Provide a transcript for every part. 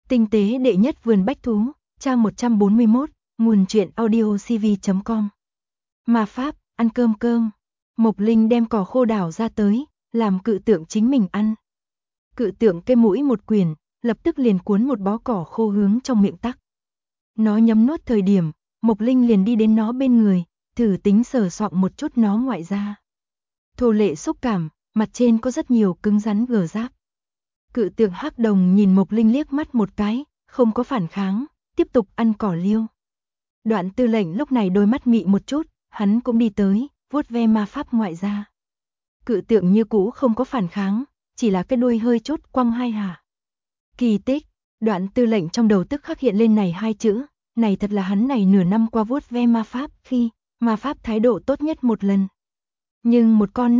Tinh tế đệ nhất vườn bách thú, trang 141, nguồn truyện audiocv.com. Ma pháp, ăn cơm cơm. Mộc Linh đem cỏ khô đảo ra tới, làm cự tượng chính mình ăn. Cự tượng cái mũi một quyển, lập tức liền cuốn một bó cỏ khô hướng trong miệng tắc. Nó nhấm nuốt thời điểm, Mộc Linh liền đi đến nó bên người, thử tính sờ soạng một chút nó ngoại da. Thô lệ xúc cảm, mặt trên có rất nhiều cứng rắn gờ giáp. Cự tượng hắc đồng nhìn Mộc Linh liếc mắt một cái, không có phản kháng, tiếp tục ăn cỏ liêu. Đoạn Tư Lệnh lúc này đôi mắt mị một chút, hắn cũng đi tới, vuốt ve ma pháp ngoại da. Cự tượng như cũ không có phản kháng, chỉ là cái đuôi hơi chút quăng hai hạ. Kỳ tích, Đoạn Tư Lệnh trong đầu tức khắc hiện lên này hai chữ, này thật là hắn này nửa năm qua vuốt ve ma pháp khi ma pháp thái độ tốt nhất một lần. Nhưng một con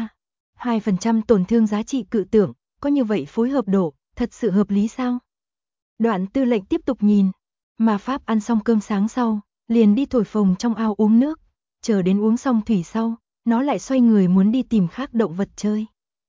2% tổn thương giá trị cự tượng, có như vậy phối hợp độ, thật sự hợp lý sao? Đoạn Tư Lệnh tiếp tục nhìn, ma pháp ăn xong cơm sáng sau, liền đi thổi phồng trong ao uống nước, chờ đến uống xong thủy sau, nó lại xoay người muốn đi tìm khác động vật chơi.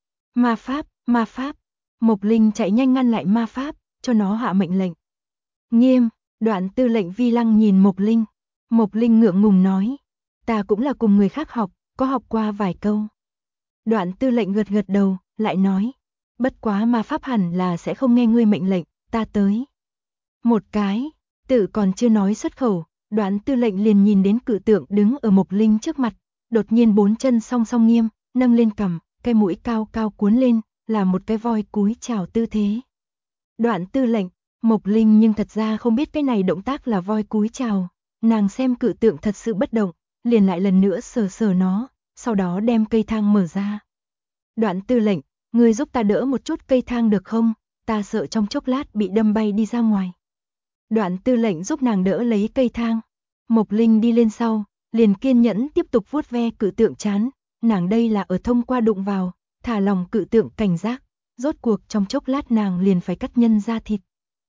Ma pháp, Mộc Linh chạy nhanh ngăn lại ma pháp, cho nó hạ mệnh lệnh. Nghiêm, Đoạn Tư Lệnh vi lăng nhìn Mộc Linh. Mộc Linh ngượng ngùng nói, ta cũng là cùng người khác học, có học qua vài câu. Đoạn Tư Lệnh gật gật đầu, lại nói, bất quá ma pháp hẳn là sẽ không nghe ngươi mệnh lệnh, ta tới. Một cái, tự còn chưa nói xuất khẩu, Đoạn Tư Lệnh liền nhìn đến cự tượng đứng ở Mộc Linh trước mặt, đột nhiên bốn chân song song nghiêm, nâng lên cằm, cái mũi cao cao cuốn lên, là một cái voi cúi chào tư thế. Đoạn Tư Lệnh, Mộc Linh nhưng thật ra không biết cái này động tác là voi cúi chào, nàng xem cự tượng thật sự bất động, liền lại lần nữa sờ sờ nó, sau đó đem cây thang mở ra. Đoạn Tư Lệnh, ngươi giúp ta đỡ một chút cây thang được không, ta sợ trong chốc lát bị đâm bay đi ra ngoài. Đoạn Tư Lệnh giúp nàng đỡ lấy cây thang. Mộc Linh đi lên sau, liền kiên nhẫn tiếp tục vuốt ve cự tượng chán, nàng đây là ở thông qua đụng vào, thả lòng cự tượng cảnh giác, rốt cuộc trong chốc lát nàng liền phải cắt nhân ra thịt.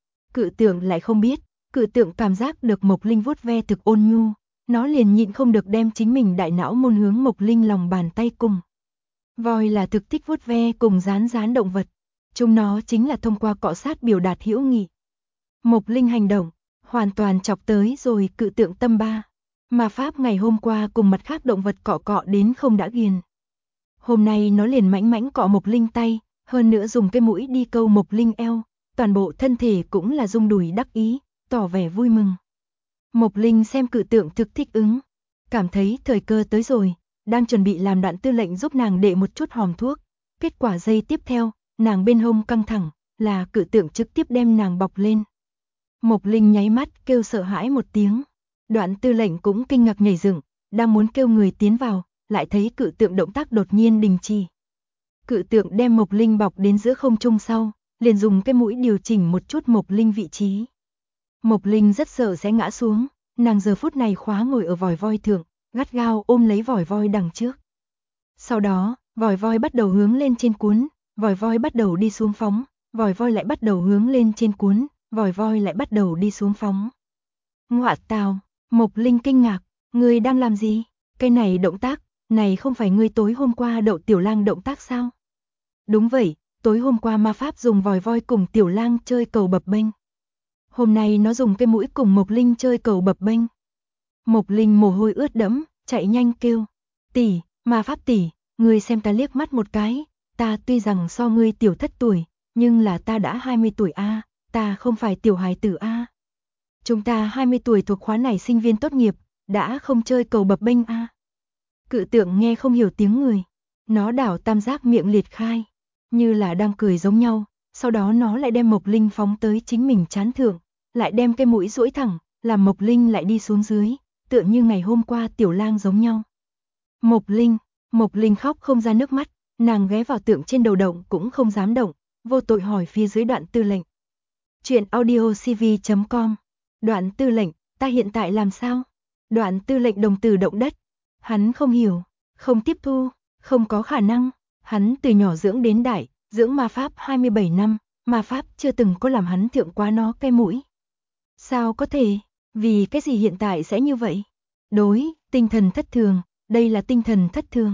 Cự tượng lại không biết, cự tượng cảm giác được Mộc Linh vuốt ve thực ôn nhu, nó liền nhịn không được đem chính mình đại não môn hướng Mộc Linh lòng bàn tay cùng. Voi là thực thích vuốt ve cùng dán động vật, chúng nó chính là thông qua cọ sát biểu đạt hữu nghị. Mộc Linh hành động, hoàn toàn chọc tới rồi cự tượng tâm ba. Ma pháp ngày hôm qua cùng mặt khác động vật cọ cọ đến không đã ghiền. Hôm nay nó liền mãnh mãnh cọ Mộc Linh tay, hơn nữa dùng cái mũi đi câu Mộc Linh eo, toàn bộ thân thể cũng là rung đùi đắc ý, tỏ vẻ vui mừng. Mộc Linh xem cự tượng thực thích ứng, cảm thấy thời cơ tới rồi, đang chuẩn bị làm Đoạn Tư Lệnh giúp nàng đệ một chút hòm thuốc. Kết quả giây tiếp theo, nàng bên hông căng thẳng, là cự tượng trực tiếp đem nàng bọc lên. Mộc Linh nháy mắt kêu sợ hãi một tiếng. Đoạn Tư Lệnh cũng kinh ngạc nhảy dựng, đang muốn kêu người tiến vào, lại thấy cự tượng động tác đột nhiên đình chỉ. Cự tượng đem Mộc Linh bọc đến giữa không trung sau, liền dùng cái mũi điều chỉnh một chút Mộc Linh vị trí. Mộc Linh rất sợ sẽ ngã xuống, nàng giờ phút này khóa ngồi ở vòi voi thượng, gắt gao ôm lấy vòi voi đằng trước. Sau đó, vòi voi bắt đầu hướng lên trên cuốn, vòi voi bắt đầu đi xuống phóng, vòi voi lại bắt đầu hướng lên trên cuốn, vòi voi lại bắt đầu đi xuống phóng. Ngoạ tào, Mộc Linh kinh ngạc, ngươi đang làm gì? Cái này động tác, này không phải ngươi tối hôm qua đậu Tiểu Lang động tác sao? Đúng vậy, tối hôm qua ma pháp dùng vòi voi cùng Tiểu Lang chơi cầu bập bênh. Hôm nay nó dùng cái mũi cùng Mộc Linh chơi cầu bập bênh. Mộc Linh mồ hôi ướt đẫm, chạy nhanh kêu, tỷ, ma pháp tỷ, ngươi xem ta liếc mắt một cái, ta tuy rằng so ngươi tiểu thất tuổi, nhưng là ta đã 20 tuổi a, ta không phải tiểu hài tử a. Chúng ta 20 tuổi thuộc khóa này sinh viên tốt nghiệp, đã không chơi cầu bập bênh a. Cự tượng nghe không hiểu tiếng người, nó đảo tam giác miệng liệt khai, như là đang cười giống nhau, sau đó nó lại đem Mộc Linh phóng tới chính mình trán thượng, lại đem cái mũi duỗi thẳng, làm Mộc Linh lại đi xuống dưới, tựa như ngày hôm qua Tiểu Lang giống nhau. Mộc Linh khóc không ra nước mắt, nàng ghé vào tượng trên đầu động cũng không dám động, vô tội hỏi phía dưới Đoạn Tư Lệnh. Truyện audiocv.com. Đoạn Tư Lệnh, ta hiện tại làm sao? Đoạn Tư Lệnh đồng tử động đất. Hắn không hiểu, không tiếp thu, không có khả năng. Hắn từ nhỏ dưỡng đến đại, dưỡng ma pháp 27 năm, ma pháp chưa từng có làm hắn thượng quá nó cái mũi. Sao có thể? Vì cái gì hiện tại sẽ như vậy? Đối, tinh thần thất thường, đây là tinh thần thất thường.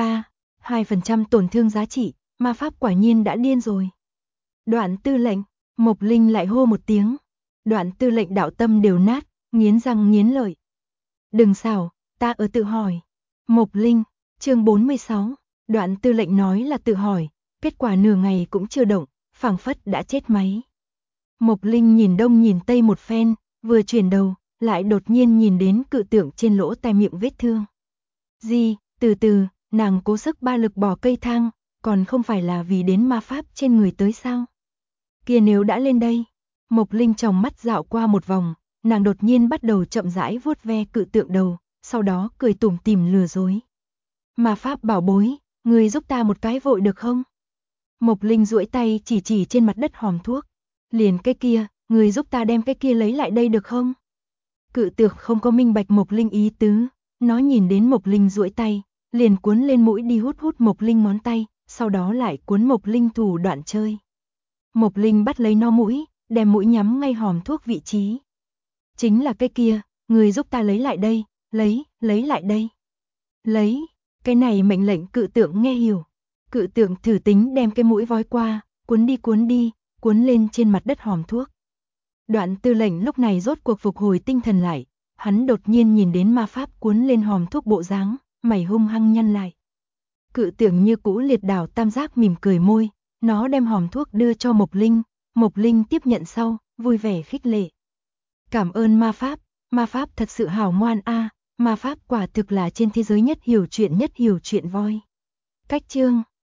2% tổn thương giá trị, ma pháp quả nhiên đã điên rồi. Đoạn Tư Lệnh, Mộc Linh lại hô một tiếng. Đoạn Tư lệnh đạo tâm đều nát, nghiến răng nghiến lợi. Đừng xảo, ta ở tự hỏi. Mộc Linh, chương 46, Đoạn Tư lệnh nói là tự hỏi, kết quả nửa ngày cũng chưa động, phảng phất đã chết máy. Mộc Linh nhìn đông nhìn tây một phen, vừa chuyển đầu, lại đột nhiên nhìn đến cự tượng trên lỗ tai miệng vết thương. Gì, từ từ, nàng cố sức ba lực bỏ cây thang, còn không phải là vì đến ma pháp trên người tới sao? Kia nếu đã lên đây, Mộc Linh trong mắt dạo qua một vòng, nàng đột nhiên bắt đầu chậm rãi vuốt ve cự tượng đầu, sau đó cười tủm tỉm lừa dối. Ma pháp bảo bối, người giúp ta một cái vội được không? Mộc Linh duỗi tay chỉ chỉ trên mặt đất hòm thuốc. Liền cái kia, người giúp ta đem cái kia lấy lại đây được không? Cự tượng không có minh bạch Mộc Linh ý tứ, nó nhìn đến Mộc Linh duỗi tay, liền cuốn lên mũi đi hút hút Mộc Linh ngón tay, sau đó lại cuốn Mộc Linh thủ đoạn chơi. Mộc Linh bắt lấy nó mũi, đem mũi nhắm ngay hòm thuốc vị trí. Chính là cái kia, người giúp ta lấy lại đây, lấy lại đây. Lấy, cái này mệnh lệnh cự tượng nghe hiểu. Cự tượng thử tính đem cái mũi vói qua, cuốn đi, cuốn lên trên mặt đất hòm thuốc. Đoạn Tư lệnh lúc này rốt cuộc phục hồi tinh thần lại, hắn đột nhiên nhìn đến ma pháp cuốn lên hòm thuốc bộ dáng, mày hung hăng nhăn lại. Cự tượng như cũ liệt đảo tam giác mỉm cười môi, nó đem hòm thuốc đưa cho Mộc Linh tiếp nhận sau, vui vẻ khích lệ. Cảm ơn ma pháp thật sự hảo ngoan a, ma pháp quả thực là trên thế giới nhất hiểu chuyện voi. Cách chương